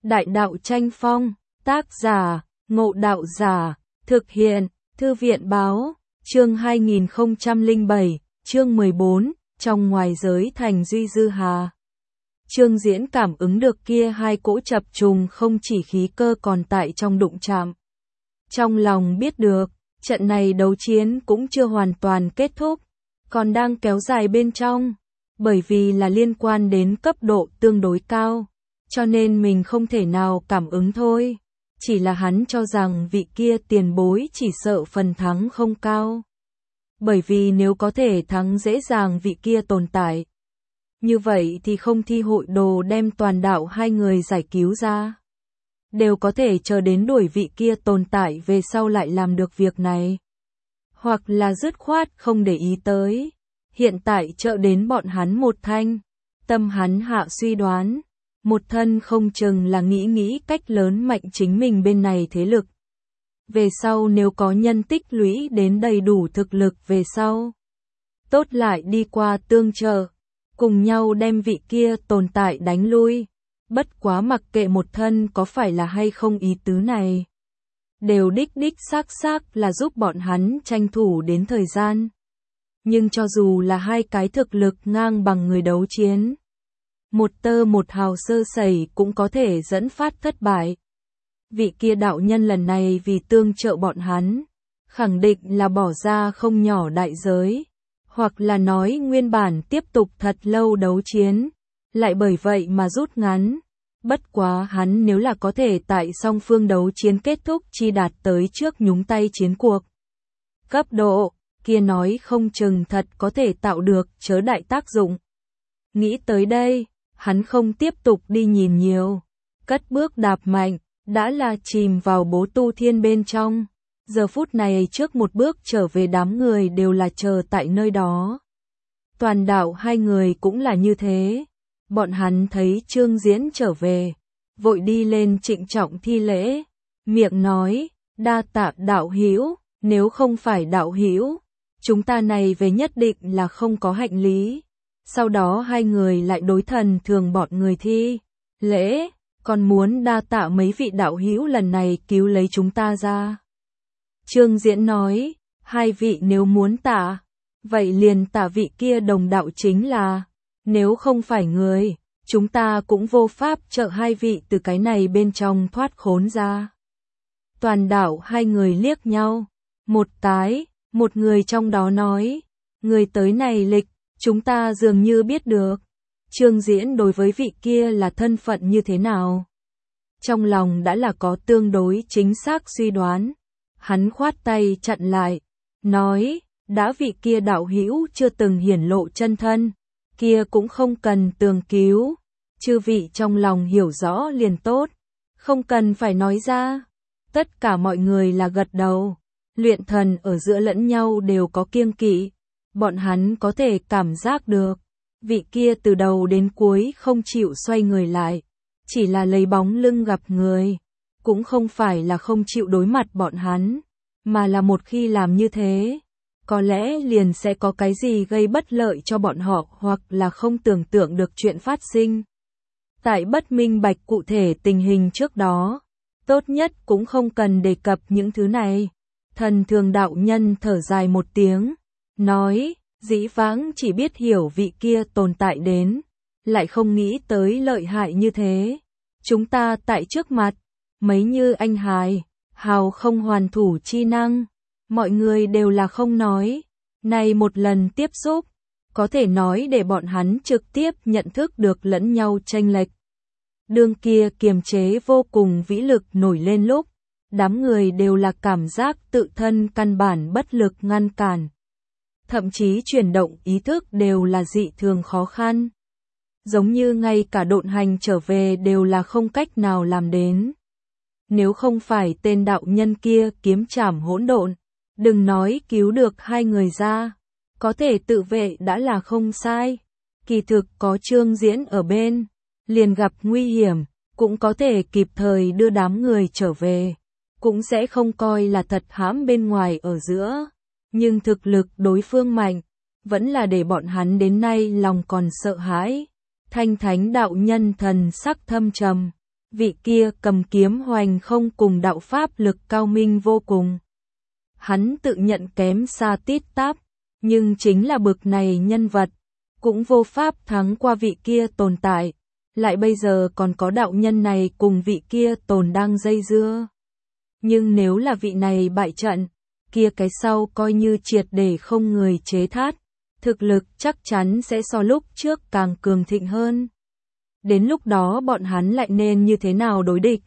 Đại đạo tranh phong, tác giả, Ngộ Đạo Giả, thực hiện, Thư viện báo, chương 2007, chương 14, trong ngoài giới thành Duy Dư Hà. Trương Diễn cảm ứng được kia hai cỗ chập trùng không chỉ khí cơ còn tại trong đụng chạm. Trong lòng biết được, trận này đấu chiến cũng chưa hoàn toàn kết thúc, còn đang kéo dài bên trong, bởi vì là liên quan đến cấp độ tương đối cao, cho nên mình không thể nào cảm ứng thôi. Chỉ là hắn cho rằng vị kia tiền bối chỉ sợ phần thắng không cao. Bởi vì nếu có thể thắng dễ dàng vị kia tồn tại, như vậy thì không thi hội đồ đem toàn đạo hai người giải cứu ra. Đều có thể chờ đến đuổi vị kia tồn tại về sau lại làm được việc này. Hoặc là dứt khoát không để ý tới. Hiện tại trợ đến bọn hắn một thanh. Tâm hắn hạ suy đoán. Một thân không chừng là nghĩ cách lớn mạnh chính mình bên này thế lực. Về sau nếu có nhân tích lũy đến đầy đủ thực lực về sau, tốt lại đi qua tương trợ, cùng nhau đem vị kia tồn tại đánh lui. Bất quá mặc kệ một thân có phải là hay không ý tứ này, đều đích xác là giúp bọn hắn tranh thủ đến thời gian. Nhưng cho dù là hai cái thực lực ngang bằng người đấu chiến, một tơ một hào sơ sẩy cũng có thể dẫn phát thất bại. Vị kia đạo nhân lần này vì tương trợ bọn hắn, khẳng định là bỏ ra không nhỏ đại giới, hoặc là nói nguyên bản tiếp tục thật lâu đấu chiến, lại bởi vậy mà rút ngắn. Bất quá hắn nếu là có thể tại song phương đấu chiến kết thúc chi đạt tới trước nhúng tay chiến cuộc cấp độ, kia nói không chừng thật có thể tạo được chớ đại tác dụng. Nghĩ tới đây, hắn không tiếp tục đi nhìn nhiều, cất bước đạp mạnh, đã là chìm vào bố tu thiên bên trong. Giờ phút này trước một bước trở về đám người đều là chờ tại nơi đó. Toàn đạo hai người cũng là như thế. Bọn hắn thấy Trương Diễn trở về, vội đi lên trịnh trọng thi lễ, miệng nói, đa tạ đạo hữu, nếu không phải đạo hữu, chúng ta này về nhất định là không có hạnh lý. Sau đó hai người lại đối thần thường bọn người thi lễ, còn muốn đa tạ mấy vị đạo hữu lần này cứu lấy chúng ta ra. Trương Diễn nói, hai vị nếu muốn tạ, vậy liền tạ vị kia đồng đạo chính là, nếu không phải người, chúng ta cũng vô pháp trợ hai vị từ cái này bên trong thoát khốn ra. Toàn đạo hai người liếc nhau, một người trong đó nói, người tới này lịch, chúng ta dường như biết được. Trương Diễn đối với vị kia là thân phận như thế nào? Trong lòng đã là có tương đối chính xác suy đoán. Hắn khoát tay chặn lại, nói, đã vị kia đạo hữu chưa từng hiển lộ chân thân, kia cũng không cần tường cứu, chư vị trong lòng hiểu rõ liền tốt, không cần phải nói ra. Tất cả mọi người là gật đầu, luyện thần ở giữa lẫn nhau đều có kiêng kỵ, bọn hắn có thể cảm giác được, vị kia từ đầu đến cuối không chịu xoay người lại, chỉ là lấy bóng lưng gặp người, cũng không phải là không chịu đối mặt bọn hắn, mà là một khi làm như thế, có lẽ liền sẽ có cái gì gây bất lợi cho bọn họ hoặc là không tưởng tượng được chuyện phát sinh. Tại bất minh bạch cụ thể tình hình trước đó, tốt nhất cũng không cần đề cập những thứ này. Thần thường đạo nhân thở dài một tiếng, nói, dĩ vãng chỉ biết hiểu vị kia tồn tại đến, lại không nghĩ tới lợi hại như thế. Chúng ta tại trước mặt, mấy như anh hào không hoàn thủ chi năng, mọi người đều là không nói. Này một lần tiếp xúc, có thể nói để bọn hắn trực tiếp nhận thức được lẫn nhau chênh lệch. Đương kia kiềm chế vô cùng vĩ lực nổi lên lúc, đám người đều là cảm giác tự thân căn bản bất lực ngăn cản. Thậm chí chuyển động ý thức đều là dị thường khó khăn. Giống như ngay cả độn hành trở về đều là không cách nào làm đến. Nếu không phải tên đạo nhân kia kiếm trảm hỗn độn, đừng nói cứu được hai người ra, có thể tự vệ đã là không sai. Kỳ thực có Trương Diễn ở bên, liền gặp nguy hiểm, cũng có thể kịp thời đưa đám người trở về, cũng sẽ không coi là thật hãm bên ngoài ở giữa. Nhưng thực lực đối phương mạnh, vẫn là để bọn hắn đến nay lòng còn sợ hãi. Thanh thánh đạo nhân thần sắc thâm trầm, vị kia cầm kiếm hoành không cùng đạo pháp lực cao minh vô cùng. Hắn tự nhận kém xa tít tắp, nhưng chính là bực này nhân vật, cũng vô pháp thắng qua vị kia tồn tại, lại bây giờ còn có đạo nhân này cùng vị kia tồn đang dây dưa. Nhưng nếu là vị này bại trận, kia cái sau coi như triệt để không người chế thát, thực lực chắc chắn sẽ so lúc trước càng cường thịnh hơn. Đến lúc đó bọn hắn lại nên như thế nào đối địch?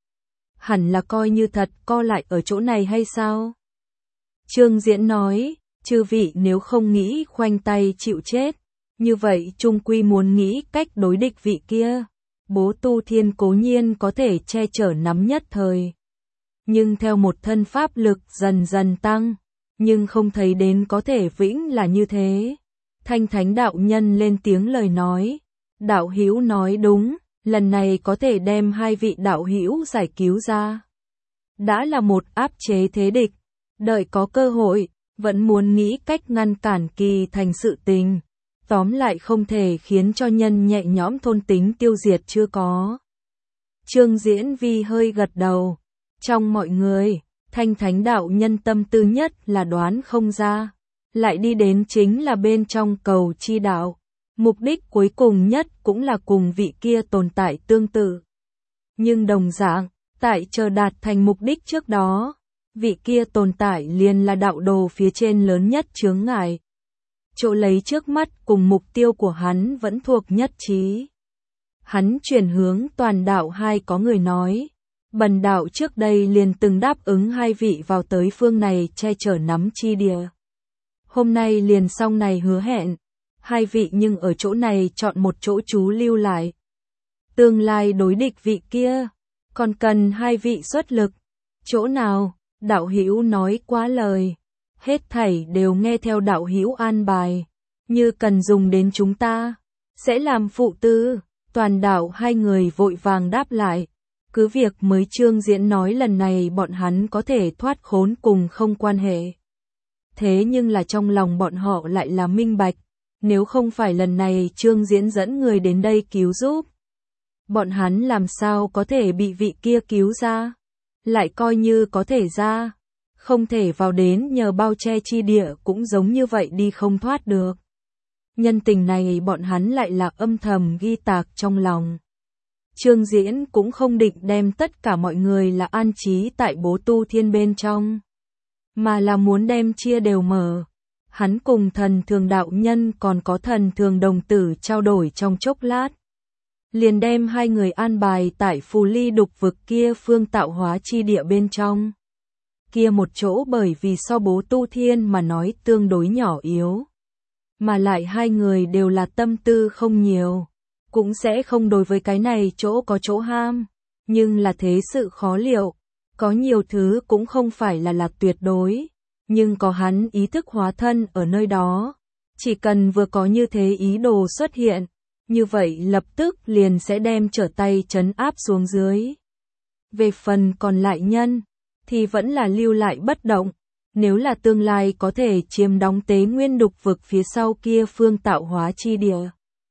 Hẳn là coi như thật co lại ở chỗ này hay sao? Trương Diễn nói, chư vị nếu không nghĩ khoanh tay chịu chết, như vậy chung quy muốn nghĩ cách đối địch vị kia. Bố Tu Thiên cố nhiên có thể che chở nắm nhất thời, nhưng theo một thân pháp lực dần dần tăng, nhưng không thấy đến có thể vĩnh là như thế. Thanh Thánh đạo nhân lên tiếng lời nói, đạo hữu nói đúng, lần này có thể đem hai vị đạo hữu giải cứu ra, đã là một áp chế thế địch, đợi có cơ hội, vẫn muốn nghĩ cách ngăn cản Kỳ Thành sự tình, tóm lại không thể khiến cho nhân nhẹ nhõm thôn tính tiêu diệt chưa có. Trương Diễn Vi hơi gật đầu, trong mọi người, Thanh Thánh đạo nhân tâm tư nhất là đoán không ra, lại đi đến chính là bên trong cầu chi đạo, mục đích cuối cùng nhất cũng là cùng vị kia tồn tại tương tự. Nhưng đồng dạng, tại chờ đạt thành mục đích trước đó, vị kia tồn tại liền là đạo đồ phía trên lớn nhất chướng ngại. Chỗ lấy trước mắt cùng mục tiêu của hắn vẫn thuộc nhất trí. Hắn chuyển hướng toàn đạo hai có người nói, bần đạo trước đây liền từng đáp ứng hai vị vào tới phương này che chở nắm chi địa. Hôm nay liền xong này hứa hẹn, hai vị nhưng ở chỗ này chọn một chỗ trú lưu lại. Tương lai đối địch vị kia, còn cần hai vị xuất lực. Chỗ nào? Đạo hữu nói quá lời, hết thảy đều nghe theo đạo hữu an bài, như cần dùng đến chúng ta, sẽ làm phụ tư. Toàn đạo hai người vội vàng đáp lại, cứ việc mới Trương Diễn nói lần này bọn hắn có thể thoát khốn cùng không quan hệ. Thế nhưng là trong lòng bọn họ lại là minh bạch, nếu không phải lần này Trương Diễn dẫn người đến đây cứu giúp, bọn hắn làm sao có thể bị vị kia cứu ra, lại coi như có thể ra, không thể vào đến nhờ bao che chi địa cũng giống như vậy đi không thoát được. Nhân tình này bọn hắn lại là âm thầm ghi tạc trong lòng. Trương Diễn cũng không định đem tất cả mọi người là an trí tại Bố Tu Thiên bên trong, mà là muốn đem chia đều mở. Hắn cùng Thần Thường đạo nhân còn có Thần Thường đồng tử trao đổi trong chốc lát, liền đem hai người an bài tại Phù Ly đục vực kia phương tạo hóa chi địa bên trong. Kia một chỗ bởi vì so Bố Tu Thiên mà nói tương đối nhỏ yếu, mà lại hai người đều là tâm tư không nhiều, cũng sẽ không đối với cái này chỗ có chỗ ham, nhưng là thế sự khó liệu, có nhiều thứ cũng không phải là tuyệt đối, nhưng có hắn ý thức hóa thân ở nơi đó, chỉ cần vừa có như thế ý đồ xuất hiện, như vậy lập tức liền sẽ đem trở tay trấn áp xuống dưới. Về phần còn lại nhân, thì vẫn là lưu lại bất động. Nếu là tương lai có thể chiếm đóng Tế Nguyên đục vực phía sau kia phương tạo hóa chi địa,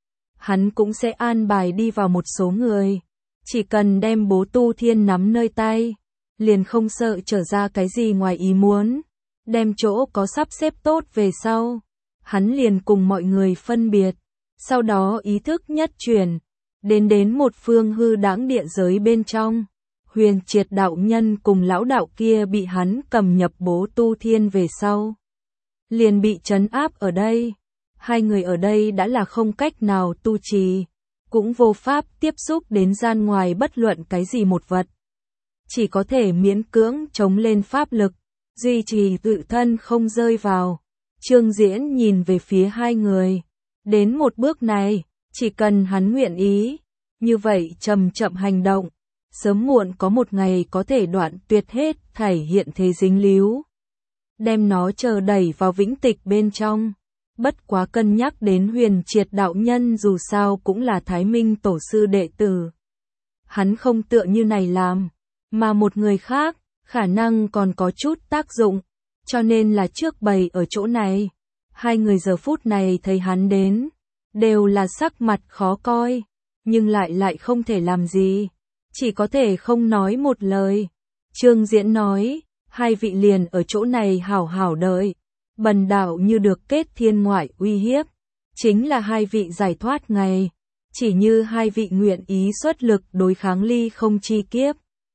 hắn cũng sẽ an bài đi vào một số người. Chỉ cần đem Bố Tu Thiên nắm nơi tay, liền không sợ trở ra cái gì ngoài ý muốn. Đem chỗ có sắp xếp tốt về sau, hắn liền cùng mọi người phân biệt, sau đó ý thức nhất chuyển, đến một phương hư đãng địa giới bên trong. Huyền Triệt đạo nhân cùng lão đạo kia bị hắn cầm nhập Bố Tu Thiên về sau, liền bị trấn áp ở đây. Hai người ở đây đã là không cách nào tu trì, cũng vô pháp tiếp xúc đến gian ngoài bất luận cái gì một vật, chỉ có thể miễn cưỡng chống lên pháp lực, duy trì tự thân không rơi vào. Trương Diễn nhìn về phía hai người, đến một bước này, chỉ cần hắn nguyện ý, như vậy chậm chậm hành động, sớm muộn có một ngày có thể đoạn tuyệt hết thảy hiện thế dính líu, đem nó chờ đẩy vào vĩnh tịch bên trong. Bất quá cân nhắc đến Huyền Triệt đạo nhân dù sao cũng là Thái Minh tổ sư đệ tử, hắn không tựa như này làm, mà một người khác, khả năng còn có chút tác dụng, cho nên là trước bày ở chỗ này. Hai người giờ phút này thấy hắn đến, đều là sắc mặt khó coi, nhưng lại không thể làm gì, chỉ có thể không nói một lời. Trương Diễn nói, hai vị liền ở chỗ này hảo hảo đợi. Bần đạo như được kết thiên ngoại uy hiếp, chính là hai vị giải thoát ngày. Chỉ như hai vị nguyện ý xuất lực đối kháng ly không chi kiếp.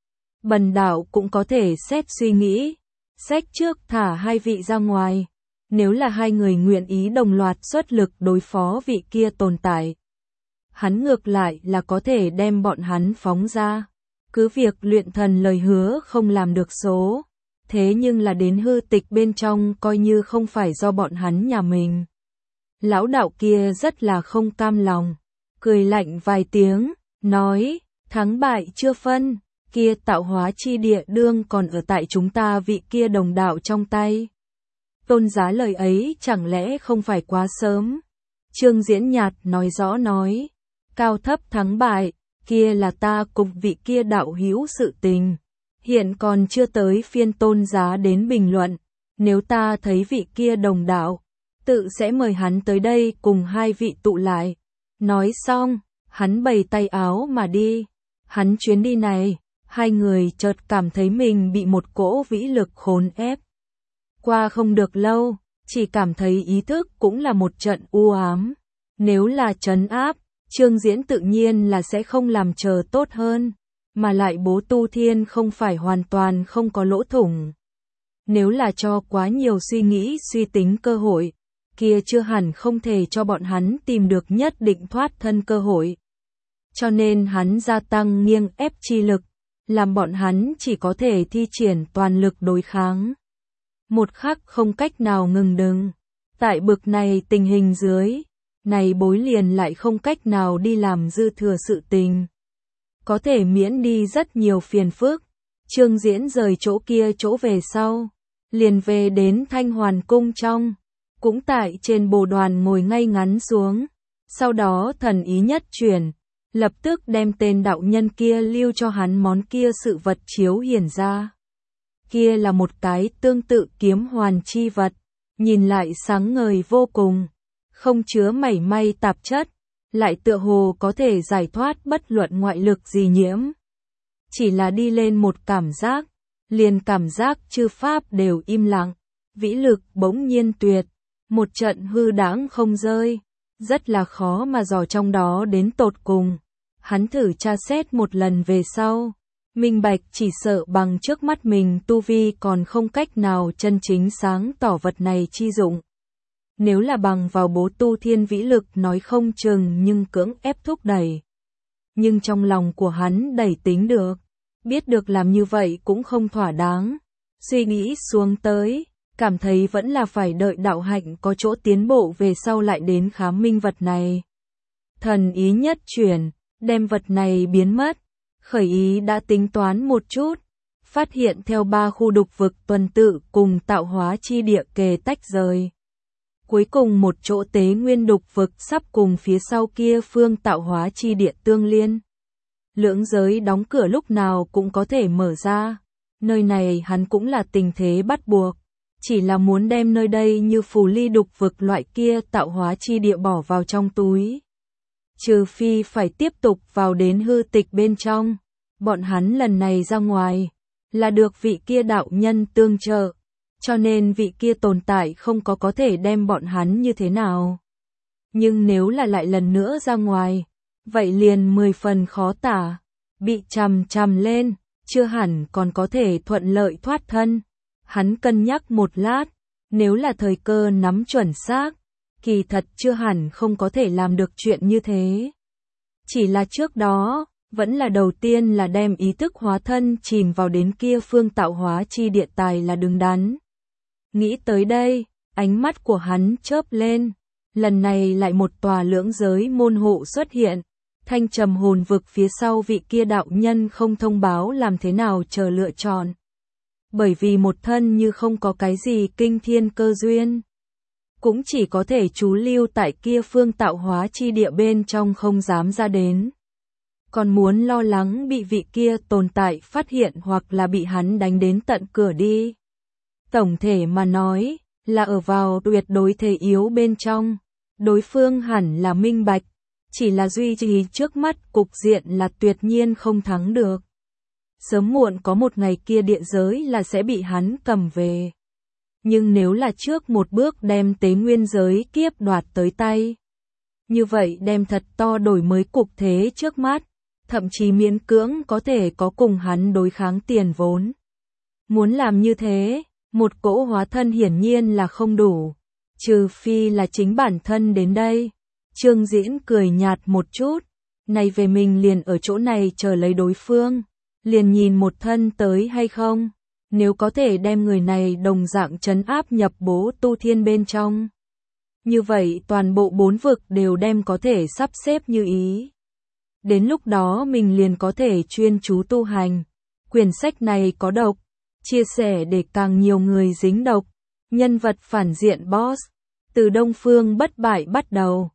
Bần đạo cũng có thể xét suy nghĩ, xét trước thả hai vị ra ngoài. Nếu là hai người nguyện ý đồng loạt xuất lực đối phó vị kia tồn tại, hắn ngược lại là có thể đem bọn hắn phóng ra. Cứ việc luyện thần lời hứa không làm được số, thế nhưng là đến hư tịch bên trong coi như không phải do bọn hắn nhà mình. Lão đạo kia rất là không cam lòng, cười lạnh vài tiếng, nói, thắng bại chưa phân, kia tạo hóa chi địa đương còn ở tại chúng ta vị kia đồng đạo trong tay. Tôn giá lời ấy chẳng lẽ không phải quá sớm? Trương Diễn nhạt nói rõ nói, cao thấp thắng bại, kia là ta cùng vị kia đạo hữu sự tình. Hiện còn chưa tới phiên tôn giá đến bình luận, nếu ta thấy vị kia đồng đạo, tự sẽ mời hắn tới đây cùng hai vị tụ lại. Nói xong, hắn bày tay áo mà đi. Hắn chuyến đi này, hai người chợt cảm thấy mình bị một cỗ vĩ lực khốn ép. Qua không được lâu, chỉ cảm thấy ý thức cũng là một trận u ám. Nếu là trấn áp, Trương Diễn tự nhiên là sẽ không làm chờ tốt hơn, mà lại bố tu thiên không phải hoàn toàn không có lỗ thủng. Nếu là cho quá nhiều suy nghĩ suy tính cơ hội, kia chưa hẳn không thể cho bọn hắn tìm được nhất định thoát thân cơ hội. Cho nên hắn gia tăng nghiêng ép chi lực, làm bọn hắn chỉ có thể thi triển toàn lực đối kháng. Một khắc không cách nào ngừng đừng. Tại bực này tình hình dưới, này bối liền lại không cách nào đi làm dư thừa sự tình. Có thể miễn đi rất nhiều phiền phức. Trương Diễn rời chỗ kia chỗ về sau, liền về đến Thanh Hoàn cung trong, cũng tại trên bồ đoàn ngồi ngay ngắn xuống. Sau đó thần ý nhất chuyển, lập tức đem tên đạo nhân kia lưu cho hắn món kia sự vật chiếu hiển ra. Kia là một cái tương tự kiếm hoàn chi vật, nhìn lại sáng ngời vô cùng, không chứa mảy may tạp chất, lại tựa hồ có thể giải thoát bất luận ngoại lực gì nhiễm. Chỉ là đi lên một cảm giác, liền cảm giác chư pháp đều im lặng, vĩ lực bỗng nhiên tuyệt, một trận hư đãng không rơi, rất là khó mà dò trong đó đến tột cùng. Hắn thử tra xét một lần về sau, minh bạch chỉ sợ bằng trước mắt mình tu vi còn không cách nào chân chính sáng tỏ vật này chi dụng. Nếu là bằng vào bố tu thiên vĩ lực nói không chừng nhưng cưỡng ép thúc đẩy. Nhưng trong lòng của hắn đẩy tính được, biết được làm như vậy cũng không thỏa đáng. Suy nghĩ xuống tới, cảm thấy vẫn là phải đợi đạo hạnh có chỗ tiến bộ về sau lại đến khám minh vật này. Thần ý nhất chuyển, đem vật này biến mất, khởi ý đã tính toán một chút, phát hiện theo ba khu đục vực tuần tự cùng tạo hóa chi địa kề tách rời. Cuối cùng một chỗ tế nguyên đục vực sắp cùng phía sau kia phương tạo hóa chi địa tương liên. Lưỡng giới đóng cửa lúc nào cũng có thể mở ra, nơi này hắn cũng là tình thế bắt buộc, chỉ là muốn đem nơi đây như phù ly đục vực loại kia tạo hóa chi địa bỏ vào trong túi. Trừ phi phải tiếp tục vào đến hư tịch bên trong, bọn hắn lần này ra ngoài, là được vị kia đạo nhân tương trợ, cho nên vị kia tồn tại không có thể đem bọn hắn như thế nào. Nhưng nếu là lại lần nữa ra ngoài, vậy liền 10 phần khó tả, bị chằm lên, chưa hẳn còn có thể thuận lợi thoát thân. Hắn cân nhắc một lát, nếu là thời cơ nắm chuẩn xác, kỳ thật chưa hẳn không có thể làm được chuyện như thế. Chỉ là trước đó, vẫn là đầu tiên là đem ý thức hóa thân chìm vào đến kia phương tạo hóa chi địa tài là đứng đắn. Nghĩ tới đây, ánh mắt của hắn chớp lên, lần này lại một tòa lưỡng giới môn hộ xuất hiện, thanh trầm hồn vực phía sau vị kia đạo nhân không thông báo làm thế nào chờ lựa chọn. Bởi vì một thân như không có cái gì kinh thiên cơ duyên, cũng chỉ có thể trú lưu tại kia phương tạo hóa chi địa bên trong không dám ra đến. Còn muốn lo lắng bị vị kia tồn tại phát hiện hoặc là bị hắn đánh đến tận cửa đi. Tổng thể mà nói, là ở vào tuyệt đối thể yếu bên trong, đối phương hẳn là minh bạch, chỉ là duy trì trước mắt cục diện là tuyệt nhiên không thắng được. Sớm muộn có một ngày kia địa giới là sẽ bị hắn cầm về. Nhưng nếu là trước một bước đem Tế Nguyên giới kiếp đoạt tới tay, như vậy đem thật to đổi mới cục thế trước mắt, thậm chí miễn cưỡng có thể có cùng hắn đối kháng tiền vốn. Muốn làm như thế, một cỗ hóa thân hiển nhiên là không đủ, trừ phi là chính bản thân đến đây. Trương Diễn cười nhạt một chút, này về mình liền ở chỗ này chờ lấy đối phương, liền nhìn một thân tới hay không, nếu có thể đem người này đồng dạng trấn áp nhập bố tu thiên bên trong. Như vậy toàn bộ 4 vực đều đem có thể sắp xếp như ý. Đến lúc đó mình liền có thể chuyên chú tu hành. Quyển sách này có độc, chia sẻ để càng nhiều người dính độc. Nhân vật phản diện boss, từ Đông Phương bất bại bắt đầu.